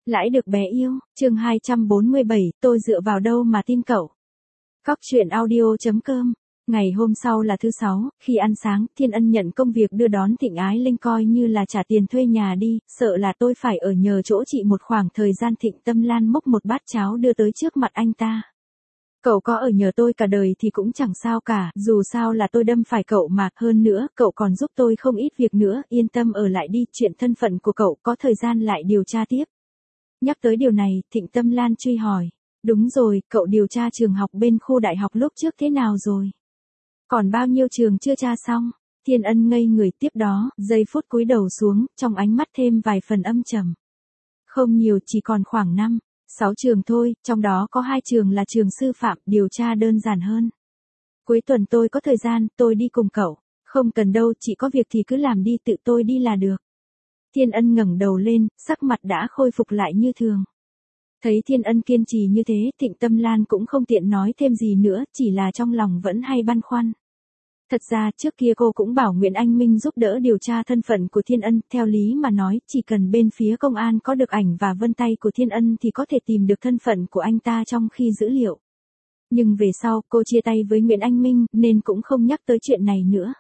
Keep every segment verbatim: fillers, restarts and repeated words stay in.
Lãi được bé yêu, chương hai trăm bốn mươi bảy, tôi dựa vào đâu mà tin cậu. Cóc truyện audio.com. Ngày hôm sau là thứ sáu, khi ăn sáng, Thiên Ân nhận công việc đưa đón Thịnh Ái Linh coi như là trả tiền thuê nhà đi, sợ là tôi phải ở nhờ chỗ chị một khoảng thời gian. Thịnh Tâm Lan múc một bát cháo đưa tới trước mặt anh ta. Cậu có ở nhờ tôi cả đời thì cũng chẳng sao cả, dù sao là tôi đâm phải cậu mà, hơn nữa, cậu còn giúp tôi không ít việc nữa, yên tâm ở lại đi, chuyện thân phận của cậu có thời gian lại điều tra tiếp. Nhắc tới điều này, Thịnh Tâm Lan truy hỏi. Đúng rồi, cậu điều tra trường học bên khu đại học lúc trước thế nào rồi? Còn bao nhiêu trường chưa tra xong? Thiên Ân ngây người, tiếp đó, giây phút cúi đầu xuống, trong ánh mắt thêm vài phần âm trầm. Không nhiều, chỉ còn khoảng năm, sáu trường thôi, trong đó có hai trường là trường sư phạm, điều tra đơn giản hơn. Cuối tuần tôi có thời gian, tôi đi cùng cậu. Không cần đâu, chị có việc thì cứ làm đi, tự tôi đi là được. Thiên Ân ngẩng đầu lên, sắc mặt đã khôi phục lại như thường. Thấy Thiên Ân kiên trì như thế, Thịnh Tâm Lan cũng không tiện nói thêm gì nữa, chỉ là trong lòng vẫn hay băn khoăn. Thật ra trước kia cô cũng bảo Nguyễn Anh Minh giúp đỡ điều tra thân phận của Thiên Ân, theo lý mà nói, chỉ cần bên phía công an có được ảnh và vân tay của Thiên Ân thì có thể tìm được thân phận của anh ta trong khi dữ liệu. Nhưng về sau, cô chia tay với Nguyễn Anh Minh, nên cũng không nhắc tới chuyện này nữa.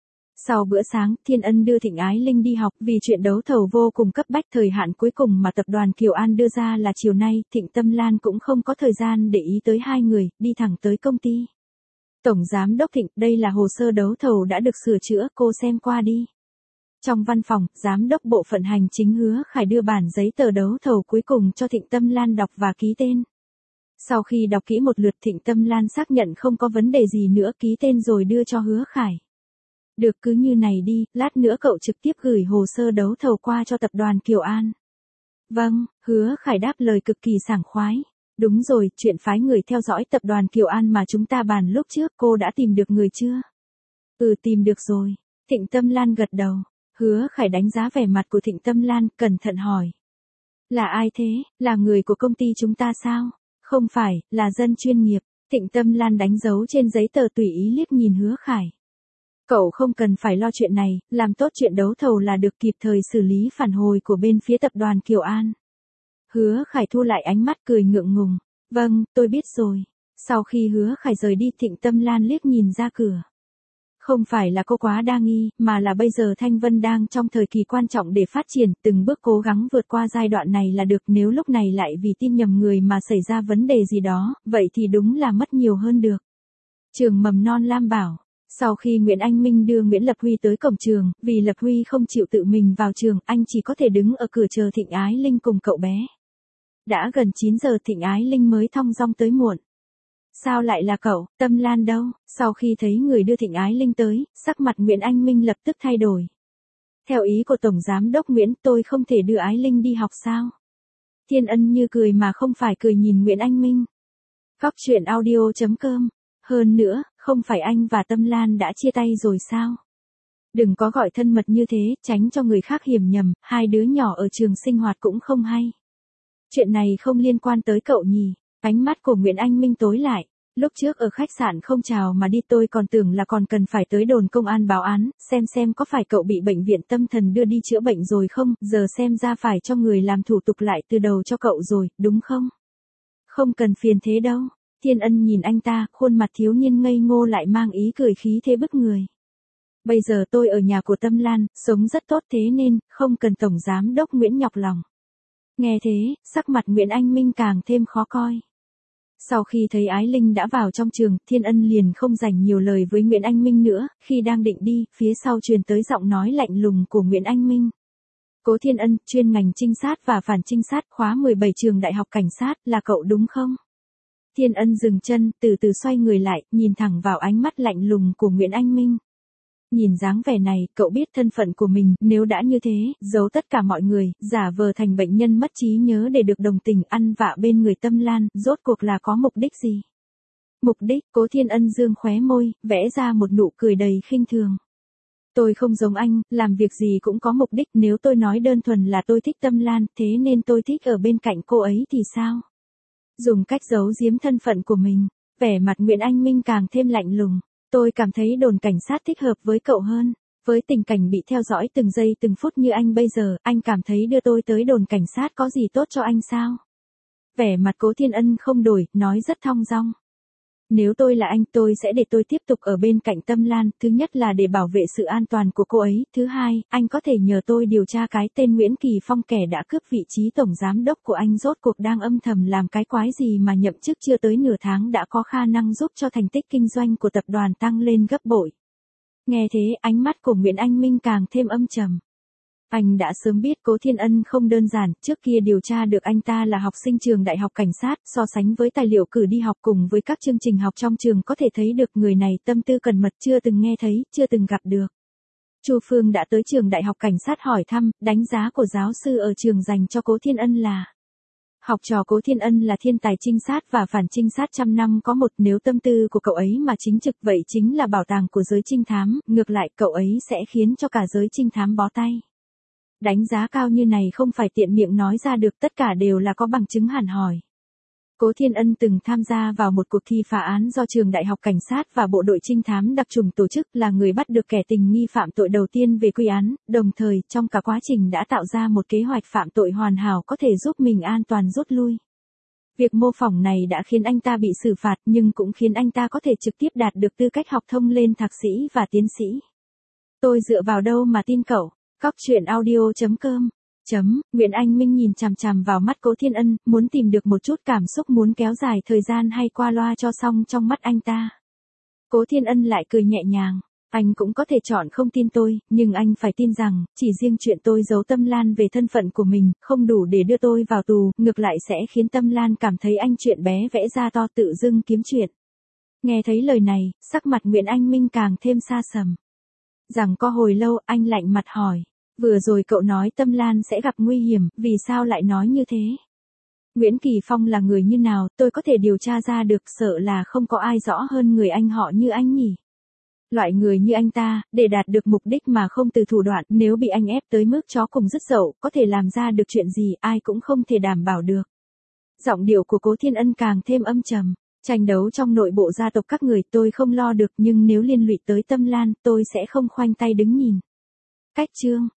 Sau bữa sáng, Thiên Ân đưa Thịnh Ái Linh đi học vì chuyện đấu thầu vô cùng cấp bách, thời hạn cuối cùng mà tập đoàn Kiều An đưa ra là chiều nay, Thịnh Tâm Lan cũng không có thời gian để ý tới hai người, đi thẳng tới công ty. Tổng Giám đốc Thịnh, đây là hồ sơ đấu thầu đã được sửa chữa, cô xem qua đi. Trong văn phòng, Giám đốc bộ phận hành chính Hứa Khải đưa bản giấy tờ đấu thầu cuối cùng cho Thịnh Tâm Lan đọc và ký tên. Sau khi đọc kỹ một lượt, Thịnh Tâm Lan xác nhận không có vấn đề gì nữa, ký tên rồi đưa cho Hứa Khải. Được, cứ như này đi, lát nữa cậu trực tiếp gửi hồ sơ đấu thầu qua cho tập đoàn Kiều An. Vâng, Hứa Khải đáp lời cực kỳ sảng khoái. Đúng rồi, chuyện phái người theo dõi tập đoàn Kiều An mà chúng ta bàn lúc trước, cô đã tìm được người chưa? Ừ, tìm được rồi. Thịnh Tâm Lan gật đầu. Hứa Khải đánh giá vẻ mặt của Thịnh Tâm Lan, cẩn thận hỏi. Là ai thế? Là người của công ty chúng ta sao? Không phải, là dân chuyên nghiệp. Thịnh Tâm Lan đánh dấu trên giấy tờ, tùy ý liếc nhìn Hứa Khải. Cậu không cần phải lo chuyện này, làm tốt chuyện đấu thầu là được, kịp thời xử lý phản hồi của bên phía tập đoàn Kiều An. Hứa Khải thu lại ánh mắt, cười ngượng ngùng. Vâng, tôi biết rồi. Sau khi Hứa Khải rời đi, Thịnh Tâm Lan liếc nhìn ra cửa. Không phải là cô quá đa nghi, mà là bây giờ Thanh Vân đang trong thời kỳ quan trọng để phát triển, từng bước cố gắng vượt qua giai đoạn này là được, nếu lúc này lại vì tin nhầm người mà xảy ra vấn đề gì đó, vậy thì đúng là mất nhiều hơn được. Trường mầm non Lam Bảo. Sau khi Nguyễn Anh Minh đưa Nguyễn Lập Huy tới cổng trường, vì Lập Huy không chịu tự mình vào trường, anh chỉ có thể đứng ở cửa chờ Thịnh Ái Linh cùng cậu bé. Đã gần chín giờ, Thịnh Ái Linh mới thong dong tới muộn. Sao lại là cậu, Tâm Lan đâu? Sau khi thấy người đưa Thịnh Ái Linh tới, sắc mặt Nguyễn Anh Minh lập tức thay đổi. Theo ý của Tổng Giám đốc Nguyễn, tôi không thể đưa Ái Linh đi học sao? Thiên Ân như cười mà không phải cười nhìn Nguyễn Anh Minh. Cóc truyện audio.com. Hơn nữa, không phải anh và Tâm Lan đã chia tay rồi sao? Đừng có gọi thân mật như thế, tránh cho người khác hiểu nhầm, hai đứa nhỏ ở trường sinh hoạt cũng không hay. Chuyện này không liên quan tới cậu nhỉ? Ánh mắt của Nguyễn Anh Minh tối lại. Lúc trước ở khách sạn không chào mà đi, tôi còn tưởng là còn cần phải tới đồn công an báo án, xem xem có phải cậu bị bệnh viện tâm thần đưa đi chữa bệnh rồi không, giờ xem ra phải cho người làm thủ tục lại từ đầu cho cậu rồi, đúng không? Không cần phiền thế đâu. Thiên Ân nhìn anh ta, khuôn mặt thiếu niên ngây ngô lại mang ý cười khí thế bức người. Bây giờ tôi ở nhà của Tâm Lan, sống rất tốt, thế nên, không cần Tổng Giám đốc Nguyễn nhọc lòng. Nghe thế, sắc mặt Nguyễn Anh Minh càng thêm khó coi. Sau khi thấy Ái Linh đã vào trong trường, Thiên Ân liền không dành nhiều lời với Nguyễn Anh Minh nữa, khi đang định đi, phía sau truyền tới giọng nói lạnh lùng của Nguyễn Anh Minh. Cố Thiên Ân, chuyên ngành trinh sát và phản trinh sát, khóa mười bảy trường Đại học Cảnh sát, là cậu đúng không? Thiên Ân dừng chân, từ từ xoay người lại, nhìn thẳng vào ánh mắt lạnh lùng của Nguyễn Anh Minh. Nhìn dáng vẻ này, cậu biết thân phận của mình, nếu đã như thế, giấu tất cả mọi người, giả vờ thành bệnh nhân mất trí nhớ để được đồng tình, ăn vạ bên người Tâm Lan, rốt cuộc là có mục đích gì? Mục đích? Cố Thiên Ân dương khóe môi, vẽ ra một nụ cười đầy khinh thường. Tôi không giống anh, làm việc gì cũng có mục đích, nếu tôi nói đơn thuần là tôi thích Tâm Lan, thế nên tôi thích ở bên cạnh cô ấy thì sao? Dùng cách giấu giếm thân phận của mình, vẻ mặt Nguyễn Anh Minh càng thêm lạnh lùng. Tôi cảm thấy đồn cảnh sát thích hợp với cậu hơn. Với tình cảnh bị theo dõi từng giây từng phút như anh bây giờ, anh cảm thấy đưa tôi tới đồn cảnh sát có gì tốt cho anh sao? Vẻ mặt Cố Thiên Ân không đổi, nói rất thong dong. Nếu tôi là anh, tôi sẽ để tôi tiếp tục ở bên cạnh Tâm Lan, thứ nhất là để bảo vệ sự an toàn của cô ấy, thứ hai, anh có thể nhờ tôi điều tra cái tên Nguyễn Kỳ Phong, kẻ đã cướp vị trí tổng giám đốc của anh rốt cuộc đang âm thầm làm cái quái gì mà nhậm chức chưa tới nửa tháng đã có khả năng giúp cho thành tích kinh doanh của tập đoàn tăng lên gấp bội. Nghe thế, ánh mắt của Nguyễn Anh Minh càng thêm âm trầm. Anh đã sớm biết Cố Thiên Ân không đơn giản, trước kia điều tra được anh ta là học sinh trường đại học cảnh sát, so sánh với tài liệu cử đi học cùng với các chương trình học trong trường có thể thấy được người này tâm tư cẩn mật, chưa từng nghe thấy, chưa từng gặp được. Chu Phương đã tới trường đại học cảnh sát hỏi thăm, đánh giá của giáo sư ở trường dành cho Cố Thiên Ân là: học trò Cố Thiên Ân là thiên tài trinh sát và phản trinh sát trăm năm có một, nếu tâm tư của cậu ấy mà chính trực vậy chính là bảo tàng của giới trinh thám, ngược lại cậu ấy sẽ khiến cho cả giới trinh thám bó tay. Đánh giá cao như này không phải tiện miệng nói ra được, tất cả đều là có bằng chứng hẳn hoi. Cố Thiên Ân từng tham gia vào một cuộc thi phá án do trường đại học cảnh sát và bộ đội trinh thám đặc trùng tổ chức, là người bắt được kẻ tình nghi phạm tội đầu tiên về quy án, đồng thời trong cả quá trình đã tạo ra một kế hoạch phạm tội hoàn hảo có thể giúp mình an toàn rút lui. Việc mô phỏng này đã khiến anh ta bị xử phạt nhưng cũng khiến anh ta có thể trực tiếp đạt được tư cách học thông lên thạc sĩ và tiến sĩ. Tôi dựa vào đâu mà tin cậu? Cóc truyện audio chấm com Chấm, Nguyễn Anh Minh nhìn chằm chằm vào mắt Cố Thiên Ân, muốn tìm được một chút cảm xúc, muốn kéo dài thời gian hay qua loa cho xong trong mắt anh ta. Cố Thiên Ân lại cười nhẹ nhàng, anh cũng có thể chọn không tin tôi, nhưng anh phải tin rằng, chỉ riêng chuyện tôi giấu Tâm Lan về thân phận của mình, không đủ để đưa tôi vào tù, ngược lại sẽ khiến Tâm Lan cảm thấy anh chuyện bé vẽ ra to tự dưng kiếm chuyện. Nghe thấy lời này, sắc mặt Nguyễn Anh Minh càng thêm xa sầm. Rằng có hồi lâu, anh lạnh mặt hỏi. Vừa rồi cậu nói Tâm Lan sẽ gặp nguy hiểm, vì sao lại nói như thế? Nguyễn Kỳ Phong là người như nào, tôi có thể điều tra ra được, sợ là không có ai rõ hơn người anh họ như anh nhỉ. Loại người như anh ta, để đạt được mục đích mà không từ thủ đoạn, nếu bị anh ép tới mức chó cùng dứt dậu, có thể làm ra được chuyện gì, ai cũng không thể đảm bảo được. Giọng điệu của Cố Thiên Ân càng thêm âm trầm. Tranh đấu trong nội bộ gia tộc các người tôi không lo được, nhưng nếu liên lụy tới Tâm Lan, tôi sẽ không khoanh tay đứng nhìn. Cách chương